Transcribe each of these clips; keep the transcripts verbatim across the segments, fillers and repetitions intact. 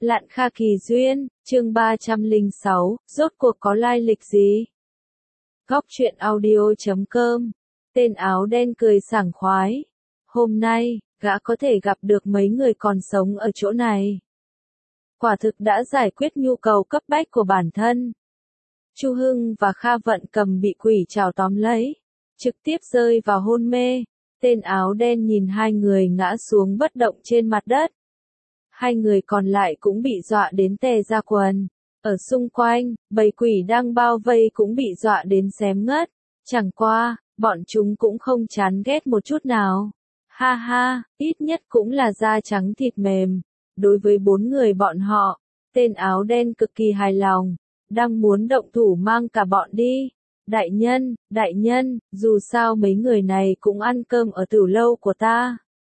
Lạn Kha Kỳ Duyên, chương ba trăm lẻ sáu, rốt cuộc có lai lịch gì? Góc truyện audio chấm com. Tên áo đen cười sảng khoái. Hôm nay, gã có thể gặp được mấy người còn sống ở chỗ này. Quả thực đã giải quyết nhu cầu cấp bách của bản thân. Chu Hưng và Kha Vận Cầm bị quỷ trảo tóm lấy, trực tiếp rơi vào hôn mê. Tên áo đen nhìn hai người ngã xuống bất động trên mặt đất. Hai người còn lại cũng bị dọa đến tè ra quần. Ở xung quanh, bầy quỷ đang bao vây cũng bị dọa đến xém ngất. Chẳng qua, bọn chúng cũng không chán ghét một chút nào. Ha ha, ít nhất cũng là da trắng thịt mềm. Đối với bốn người bọn họ, tên áo đen cực kỳ hài lòng, đang muốn động thủ mang cả bọn đi. Đại nhân, đại nhân, dù sao mấy người này cũng ăn cơm ở tử lâu của ta.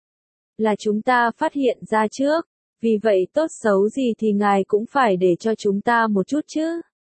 Là chúng ta phát hiện ra trước, vì vậy tốt xấu gì thì ngài cũng phải để cho chúng ta một chút chứ.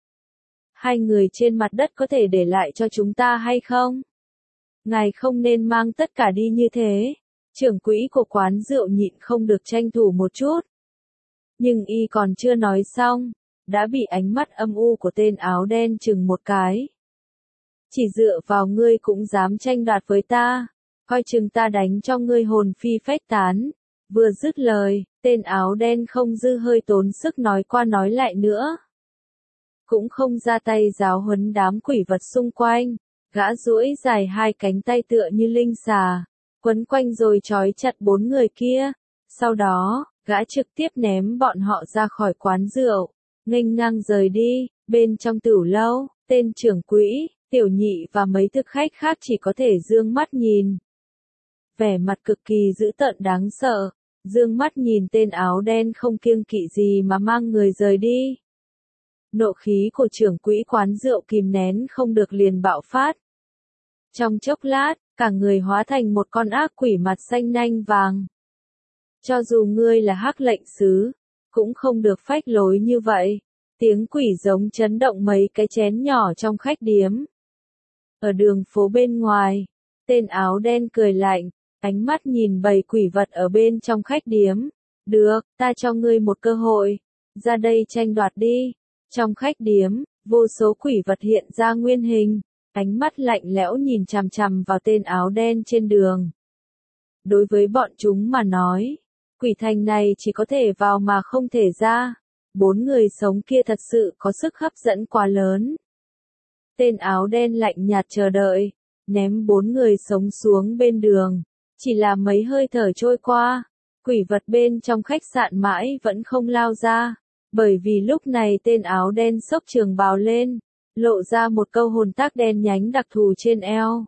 Hai người trên mặt đất có thể để lại cho chúng ta hay không? Ngài không nên mang tất cả đi như thế. Trưởng quỹ của quán rượu nhịn không được tranh thủ một chút. Nhưng y còn chưa nói xong, đã bị ánh mắt âm u của tên áo đen chừng một cái. Chỉ dựa vào ngươi cũng dám tranh đoạt với ta, coi chừng ta đánh cho ngươi hồn phi phách tán. Vừa dứt lời, tên áo đen không dư hơi tốn sức nói qua nói lại nữa. Cũng không ra tay giáo huấn đám quỷ vật xung quanh, gã duỗi dài hai cánh tay tựa như linh xà, quấn quanh rồi trói chặt bốn người kia. Sau đó, gã trực tiếp ném bọn họ ra khỏi quán rượu, nghênh ngang rời đi. Bên trong tửu lâu, tên trưởng quỹ, tiểu nhị và mấy thực khách khác chỉ có thể dương mắt nhìn. Vẻ mặt cực kỳ dữ tợn đáng sợ, dương mắt nhìn tên áo đen không kiêng kỵ gì mà mang người rời đi. Nộ khí của trưởng quỹ quán rượu kìm nén không được liền bạo phát. Trong chốc lát, cả người hóa thành một con ác quỷ mặt xanh nanh vàng. Cho dù ngươi là hắc lệnh sứ, cũng không được phách lối như vậy. Tiếng quỷ giống chấn động mấy cái chén nhỏ trong khách điếm. Ở đường phố bên ngoài, tên áo đen cười lạnh, ánh mắt nhìn bầy quỷ vật ở bên trong khách điếm. Được, ta cho ngươi một cơ hội, ra đây tranh đoạt đi. Trong khách điếm, vô số quỷ vật hiện ra nguyên hình, ánh mắt lạnh lẽo nhìn chằm chằm vào tên áo đen trên đường. Đối với bọn chúng mà nói, quỷ thành này chỉ có thể vào mà không thể ra. Bốn người sống kia thật sự có sức hấp dẫn quá lớn. Tên áo đen lạnh nhạt chờ đợi, ném bốn người sống xuống bên đường. Chỉ là mấy hơi thở trôi qua, quỷ vật bên trong khách sạn mãi vẫn không lao ra. Bởi vì lúc này tên áo đen xốc trường bào lên, lộ ra một câu hồn tác đen nhánh đặc thù trên eo.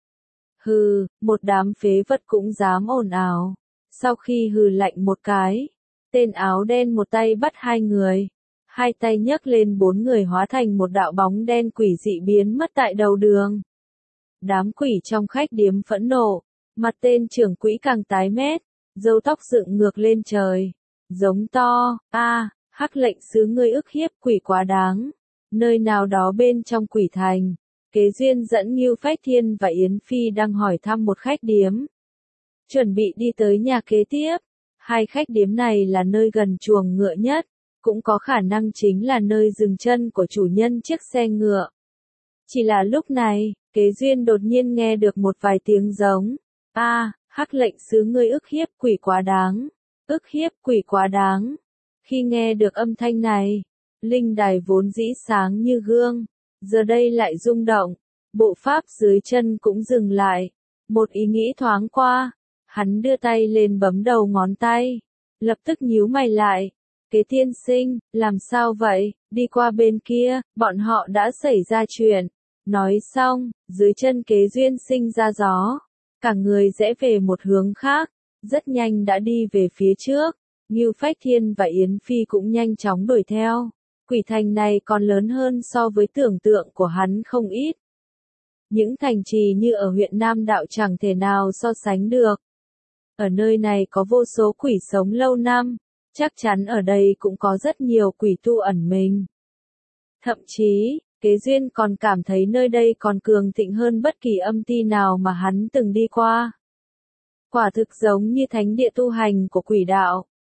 Hừ, một đám phế vật cũng dám ồn ào. Sau khi hừ lạnh một cái, tên áo đen một tay bắt hai người, hai tay nhấc lên bốn người hóa thành một đạo bóng đen quỷ dị biến mất tại đầu đường. Đám quỷ trong khách điếm phẫn nộ, mặt tên trưởng quỹ càng tái mét, râu tóc dựng ngược lên trời, giống to, a, hắc lệnh sứ ngươi ức hiếp quỷ quá đáng. Nơi nào đó bên trong quỷ thành, Kế Duyên dẫn Ngưu Phách Thiên và Yến Phi đang hỏi thăm một khách điếm. Chuẩn bị đi tới nhà kế tiếp. Hai khách điếm này là nơi gần chuồng ngựa nhất, cũng có khả năng chính là nơi dừng chân của chủ nhân chiếc xe ngựa. Chỉ là lúc này, Kế Duyên đột nhiên nghe được một vài tiếng giống. A, hắc lệnh sứ ngươi ức hiếp quỷ quá đáng. Ức hiếp quỷ quá đáng. Khi nghe được âm thanh này, linh đài vốn dĩ sáng như gương, giờ đây lại rung động, bộ pháp dưới chân cũng dừng lại. Một ý nghĩ thoáng qua, hắn đưa tay lên bấm đầu ngón tay, lập tức nhíu mày lại. Kế tiên sinh, làm sao vậy? Đi qua bên kia, bọn họ đã xảy ra chuyện. Nói xong, dưới chân Kế Duyên sinh ra gió, cả người rẽ về một hướng khác, rất nhanh đã đi về phía trước. Ngưu Phách Thiên và Yến Phi cũng nhanh chóng đuổi theo. Quỷ thành này còn lớn hơn so với tưởng tượng của hắn không ít. Những thành trì như ở huyện Nam Đạo chẳng thể nào so sánh được. Ở nơi này có vô số quỷ sống lâu năm, chắc chắn ở đây cũng có rất nhiều quỷ tu ẩn mình. Thậm chí, Kế Duyên còn cảm thấy nơi đây còn cường thịnh hơn bất kỳ âm ty nào mà hắn từng đi qua. Quả thực giống như thánh địa tu hành của quỷ đạo.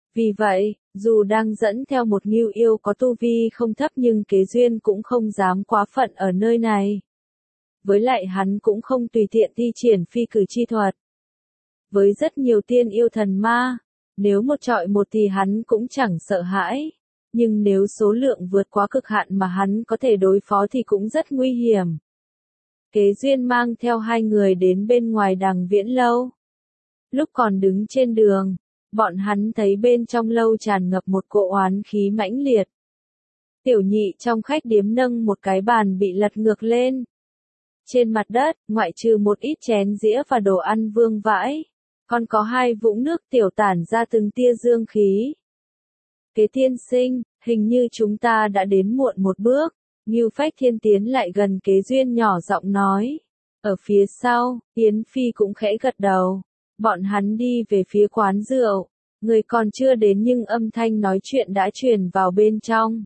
Vì vậy, dù đang dẫn theo một Ngưu yêu có tu vi không thấp nhưng Kế Duyên cũng không dám quá phận ở nơi này. Với lại hắn cũng không tùy tiện thi triển phi cử chi thuật. Với rất nhiều tiên yêu thần ma, nếu một trọi một thì hắn cũng chẳng sợ hãi. Nhưng nếu số lượng vượt quá cực hạn mà hắn có thể đối phó thì cũng rất nguy hiểm. Kế Duyên mang theo hai người đến bên ngoài Đằng Viễn Lâu. Lúc còn đứng trên đường, bọn hắn thấy bên trong lâu tràn ngập một cỗ oán khí mãnh liệt. Tiểu nhị trong khách điếm nâng một cái bàn bị lật ngược lên. Trên mặt đất, ngoại trừ một ít chén dĩa và đồ ăn vương vãi, còn có hai vũng nước tiểu tản ra từng tia dương khí. Kế tiên sinh, hình như chúng ta đã đến muộn một bước. Ngưu Phách Thiên tiến lại gần Kế Duyên nhỏ giọng nói. Ở phía sau, Yến Phi cũng khẽ gật đầu. Bọn hắn đi về phía quán rượu. Người còn chưa đến nhưng âm thanh nói chuyện đã truyền vào bên trong.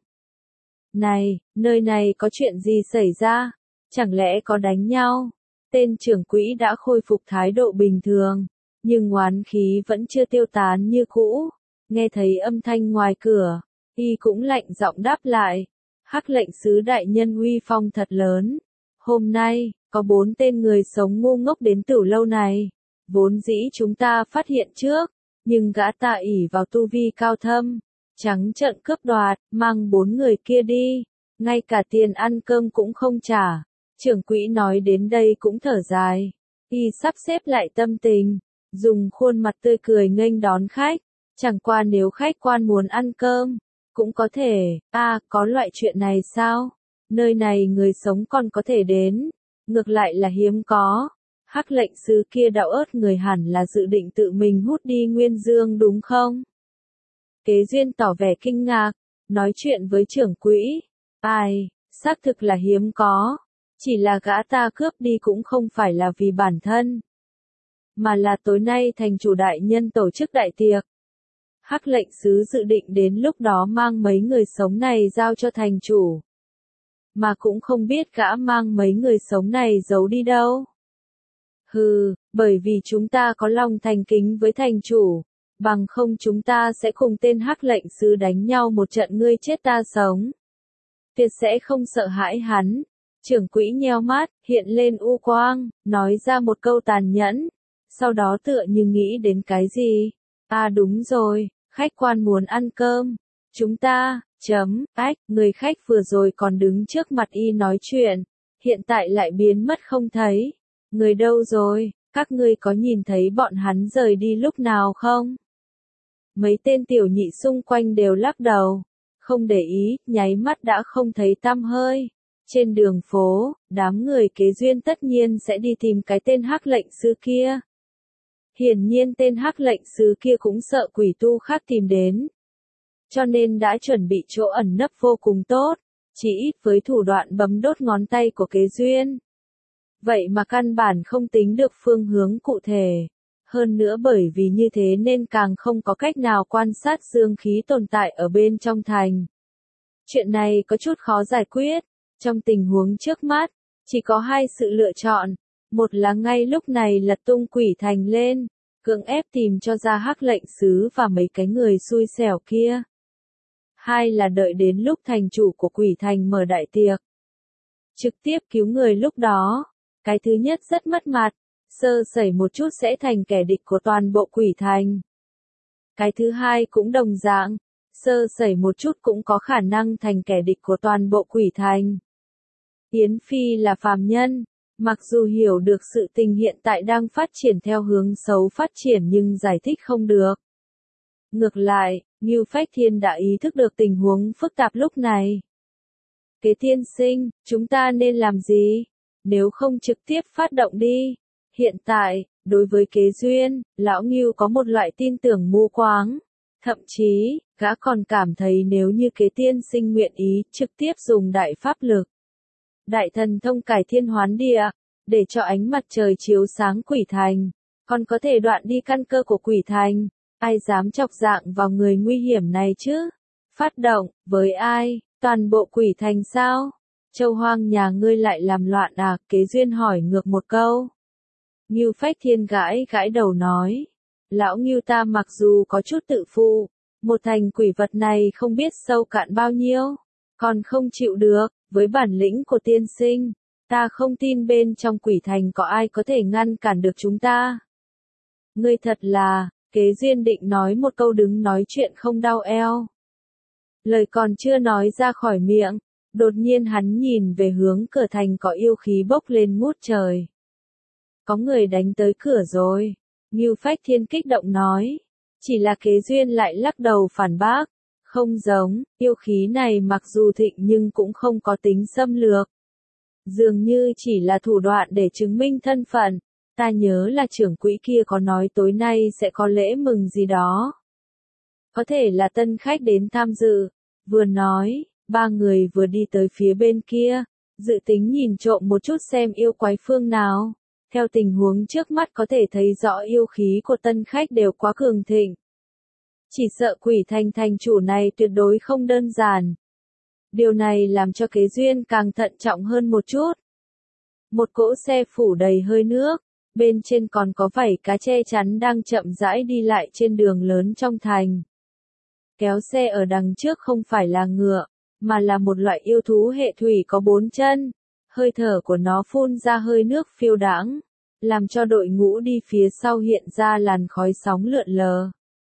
Này, nơi này có chuyện gì xảy ra? Chẳng lẽ có đánh nhau? Tên trưởng quỹ đã khôi phục thái độ bình thường, nhưng oán khí vẫn chưa tiêu tán như cũ. Nghe thấy âm thanh ngoài cửa, y cũng lạnh giọng đáp lại. Hắc lệnh sứ đại nhân uy phong thật lớn. Hôm nay, có bốn tên người sống ngu ngốc đến tửu lâu này. Vốn dĩ chúng ta phát hiện trước, nhưng gã ta ỷ vào tu vi cao thâm, trắng trợn cướp đoạt, mang bốn người kia đi, ngay cả tiền ăn cơm cũng không trả. Trưởng quỹ nói đến đây cũng thở dài, y sắp xếp lại tâm tình, dùng khuôn mặt tươi cười nghênh đón khách, chẳng qua nếu khách quan muốn ăn cơm, cũng có thể. A, à, có loại chuyện này sao? Nơi này người sống còn có thể đến, ngược lại là hiếm có. Hắc lệnh sứ kia đạo ớt người hẳn là dự định tự mình hút đi Nguyên Dương đúng không? Kế Duyên tỏ vẻ kinh ngạc, nói chuyện với trưởng quỹ. Ai, xác thực là hiếm có. Chỉ là gã ta cướp đi cũng không phải là vì bản thân, mà là tối nay thành chủ đại nhân tổ chức đại tiệc. Hắc lệnh sứ dự định đến lúc đó mang mấy người sống này giao cho thành chủ. Mà cũng không biết gã mang mấy người sống này giấu đi đâu. Hừ, bởi vì chúng ta có lòng thành kính với thành chủ, bằng không chúng ta sẽ cùng tên hắc lệnh sứ đánh nhau một trận ngươi chết ta sống. Tuyệt sẽ không sợ hãi hắn. Trưởng quỹ nheo mắt, hiện lên u quang, nói ra một câu tàn nhẫn. Sau đó tựa như nghĩ đến cái gì. À đúng rồi, khách quan muốn ăn cơm. Chúng ta, chấm, ách, người khách vừa rồi còn đứng trước mặt y nói chuyện. Hiện tại lại biến mất không thấy. Người đâu rồi, các ngươi có nhìn thấy bọn hắn rời đi lúc nào không? Mấy tên tiểu nhị xung quanh đều lắc đầu. Không để ý, nháy mắt đã không thấy tăm hơi. Trên đường phố, đám người Kế Duyên tất nhiên sẽ đi tìm cái tên hắc lệnh sứ kia. Hiển nhiên tên hắc lệnh sứ kia cũng sợ quỷ tu khác tìm đến. Cho nên đã chuẩn bị chỗ ẩn nấp vô cùng tốt, chỉ ít với thủ đoạn bấm đốt ngón tay của Kế Duyên. Vậy mà căn bản không tính được phương hướng cụ thể. Hơn nữa bởi vì như thế nên càng không có cách nào quan sát dương khí tồn tại ở bên trong thành. Chuyện này có chút khó giải quyết. Trong tình huống trước mắt, chỉ có hai sự lựa chọn. Một là ngay lúc này lật tung quỷ thành lên, cưỡng ép tìm cho ra hắc lệnh sứ và mấy cái người xui xẻo kia. Hai là đợi đến lúc thành chủ của quỷ thành mở đại tiệc. Trực tiếp cứu người lúc đó. Cái thứ nhất rất mất mặt, sơ sẩy một chút sẽ thành kẻ địch của toàn bộ quỷ thành. Cái thứ hai cũng đồng dạng, sơ sẩy một chút cũng có khả năng thành kẻ địch của toàn bộ quỷ thành. Yến Phi là phàm nhân, mặc dù hiểu được sự tình hiện tại đang phát triển theo hướng xấu phát triển nhưng giải thích không được. Ngược lại, Ngưu Phách Thiên đã ý thức được tình huống phức tạp lúc này. Kế tiên sinh, chúng ta nên làm gì? Nếu không trực tiếp phát động đi. Hiện tại, đối với Kế Duyên, lão Ngưu có một loại tin tưởng mù quáng. Thậm chí, gã còn cảm thấy nếu như Kế tiên sinh nguyện ý trực tiếp dùng đại pháp lực. Đại thần thông cải thiên hoán địa, để cho ánh mặt trời chiếu sáng quỷ thành, còn có thể đoạn đi căn cơ của quỷ thành. Ai dám chọc dạng vào người nguy hiểm này chứ? Phát động, với ai? Toàn bộ quỷ thành sao? Châu Hoang nhà ngươi lại làm loạn à? Kế Duyên hỏi ngược một câu. Ngưu Phách Thiên gãi gãi đầu nói. Lão Ngưu ta mặc dù có chút tự phụ, Một thành quỷ vật này không biết sâu cạn bao nhiêu, còn không chịu được, với bản lĩnh của tiên sinh, ta không tin bên trong quỷ thành có ai có thể ngăn cản được chúng ta. Ngươi thật là, Kế Duyên định nói một câu đứng nói chuyện không đau eo. Lời còn chưa nói ra khỏi miệng, đột nhiên hắn nhìn về hướng cửa thành có yêu khí bốc lên ngút trời. Có người đánh tới cửa rồi, Ngưu Phách Thiên kích động nói. Chỉ là Kế Duyên lại lắc đầu phản bác. Không giống, yêu khí này mặc dù thịnh nhưng cũng không có tính xâm lược. Dường như chỉ là thủ đoạn để chứng minh thân phận. Ta nhớ là trưởng quỹ kia có nói tối nay sẽ có lễ mừng gì đó. Có thể là tân khách đến tham dự. Vừa nói, ba người vừa đi tới phía bên kia, dự tính nhìn trộm một chút xem yêu quái phương nào. Theo tình huống trước mắt có thể thấy rõ yêu khí của tân khách đều quá cường thịnh. Chỉ sợ quỷ thành thành chủ này tuyệt đối không đơn giản. Điều này làm cho Kế Duyên càng thận trọng hơn một chút. Một cỗ xe phủ đầy hơi nước, bên trên còn có vảy cá che chắn đang chậm rãi đi lại trên đường lớn trong thành. Kéo xe ở đằng trước không phải là ngựa, mà là một loại yêu thú hệ thủy có bốn chân. Hơi thở của nó phun ra hơi nước phiêu đãng, làm cho đội ngũ đi phía sau hiện ra làn khói sóng lượn lờ.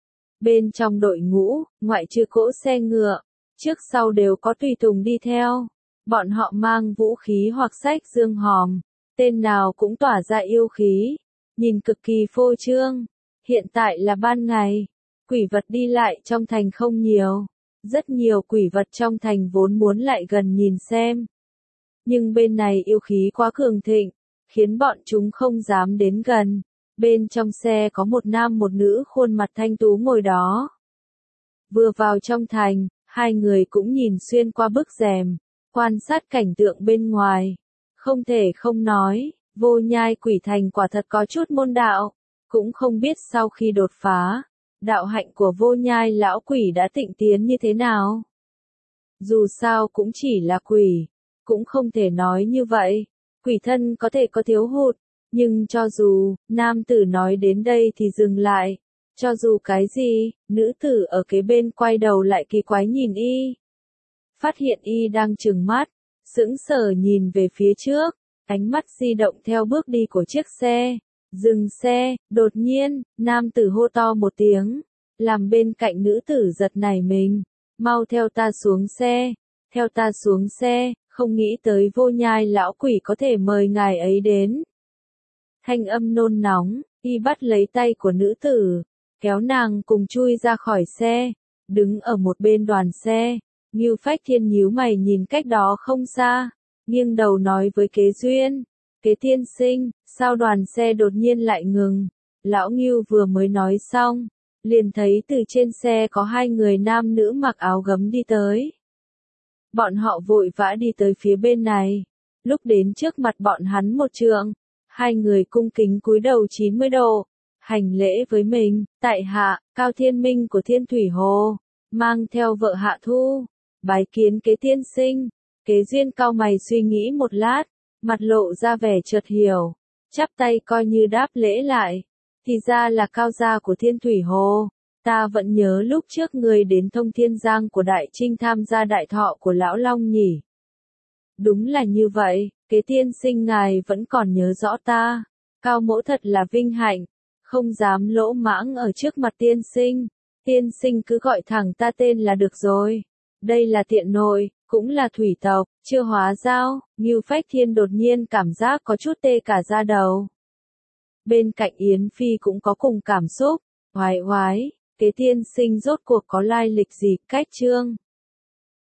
Bên trong đội ngũ, ngoại trừ cỗ xe ngựa, trước sau đều có tùy tùng đi theo. Bọn họ mang vũ khí hoặc sách dương hòm, tên nào cũng tỏa ra yêu khí, nhìn cực kỳ phô trương. Hiện tại là ban ngày, quỷ vật đi lại trong thành không nhiều. Rất nhiều quỷ vật trong thành vốn muốn lại gần nhìn xem. Nhưng bên này yêu khí quá cường thịnh, khiến bọn chúng không dám đến gần. Bên trong xe có một nam một nữ khuôn mặt thanh tú ngồi đó. Vừa vào trong thành, hai người cũng nhìn xuyên qua bức rèm, quan sát cảnh tượng bên ngoài. Không thể không nói, Vô Nhai quỷ thành quả thật có chút môn đạo. Cũng không biết sau khi đột phá, đạo hạnh của Vô Nhai lão quỷ đã tịnh tiến như thế nào. Dù sao cũng chỉ là quỷ, cũng không thể nói như vậy. Quỷ thân có thể có thiếu hụt, nhưng cho dù, nam tử nói đến đây thì dừng lại. Cho dù cái gì, nữ tử ở kế bên quay đầu lại kỳ quái nhìn y. Phát hiện y đang trừng mắt, sững sờ nhìn về phía trước, ánh mắt di động theo bước đi của chiếc xe. Dừng xe, đột nhiên, nam tử hô to một tiếng, làm bên cạnh nữ tử giật nảy mình. Mau theo ta xuống xe, theo ta xuống xe, không nghĩ tới Vô Nhai lão quỷ có thể mời ngài ấy đến. Thanh âm nôn nóng, y bắt lấy tay của nữ tử, kéo nàng cùng chui ra khỏi xe, đứng ở một bên đoàn xe. Ngưu Phách Thiên nhíu mày nhìn cách đó không xa, nghiêng đầu nói với Kế Duyên, Kế tiên sinh, sao đoàn xe đột nhiên lại ngừng? Lão Ngưu vừa mới nói xong, liền thấy từ trên xe có hai người nam nữ mặc áo gấm đi tới. Bọn họ vội vã đi tới phía bên này, lúc đến trước mặt bọn hắn một trượng, hai người cung kính cúi đầu chín mươi độ, hành lễ với mình. Tại hạ, Cao Thiên Minh của Thiên Thủy Hồ, mang theo vợ Hạ Thu, bái kiến Kế tiên sinh. Kế Duyên cau mày suy nghĩ một lát, mặt lộ ra vẻ chợt hiểu, chắp tay coi như đáp lễ lại. Thì ra là Cao gia của Thiên Thủy Hồ, ta vẫn nhớ lúc trước người đến Thông Thiên Giang của Đại Trinh tham gia đại thọ của Lão Long nhỉ. Đúng là như vậy, Kế tiên sinh ngài vẫn còn nhớ rõ ta. Cao mỗ thật là vinh hạnh, không dám lỗ mãng ở trước mặt tiên sinh. Tiên sinh cứ gọi thẳng ta tên là được rồi. Đây là tiện nội, cũng là thủy tộc, chưa hóa giao. Ngưu Phách Thiên đột nhiên cảm giác có chút tê cả da đầu. Bên cạnh Yến Phi cũng có cùng cảm xúc. Hoài hoái, Kế tiên sinh rốt cuộc có lai lịch gì, cách chương.